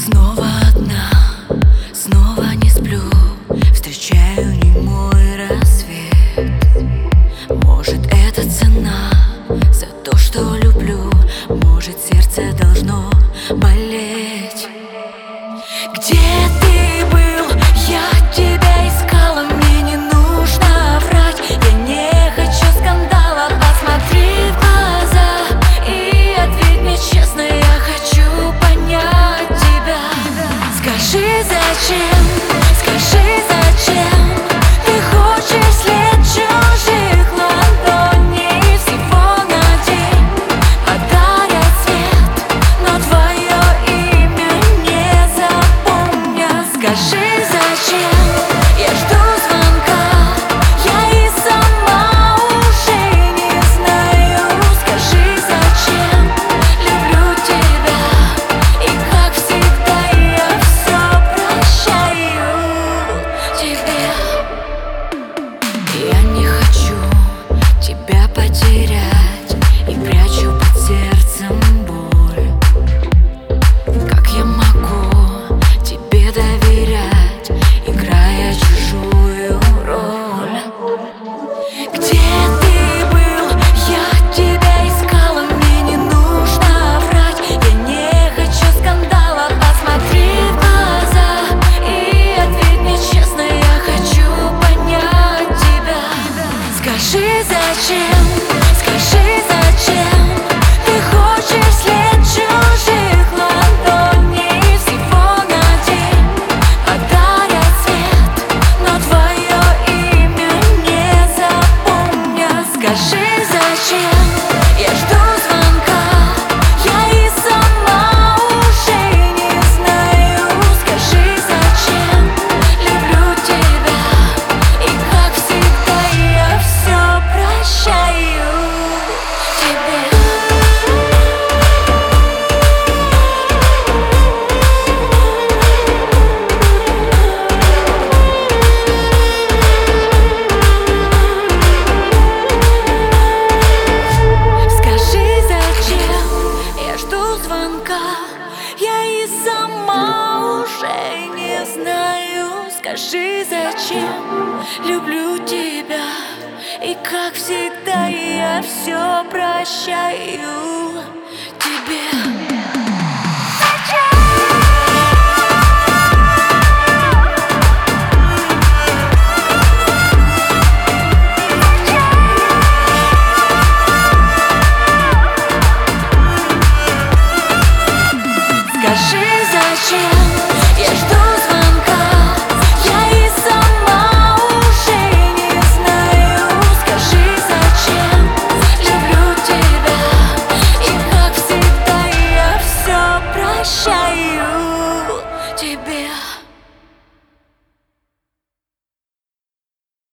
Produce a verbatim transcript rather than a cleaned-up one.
Снова одна, снова не сплю, встречаю немой рассвет. Может, это цена за то, что люблю, может, сердце должно болеть. Где ты был? Я тебя искала, мне не нужно врать. Я не хочу скандала, посмотри в глаза и ответь мне честно, я хочу понять тебя. Скажи, зачем, скажи, зачем ты хочешь след чужих ладоней всего на день, подарят свет, но твое имя не запомню. Скажи, зачем я жду звонка, я и сама уже не знаю. Скажи, зачем люблю тебя, и как всегда я все прощаю тебе. Я не хочу тебя потерять и прячу под сердцем боль. Как я могу тебе доверять, играя чужую роль? Где ты был? Я тебя искала, мне не нужно врать. Я не хочу скандала, посмотри в глаза и ответь мне честно, я хочу понять тебя. Скажи, зачем, скажи, зачем ты хочешь след чужих ладоней всего на день, подарят свет, но твое имя не запомню. Скажи, зачем я жду звонка, я и сама уже не знаю. Скажи, зачем люблю тебя, и как всегда я все прощаю тебе. Скажи, зачем я жду звонка, я и сама уже не знаю. Скажи, зачем люблю тебя, и как всегда я все прощаю.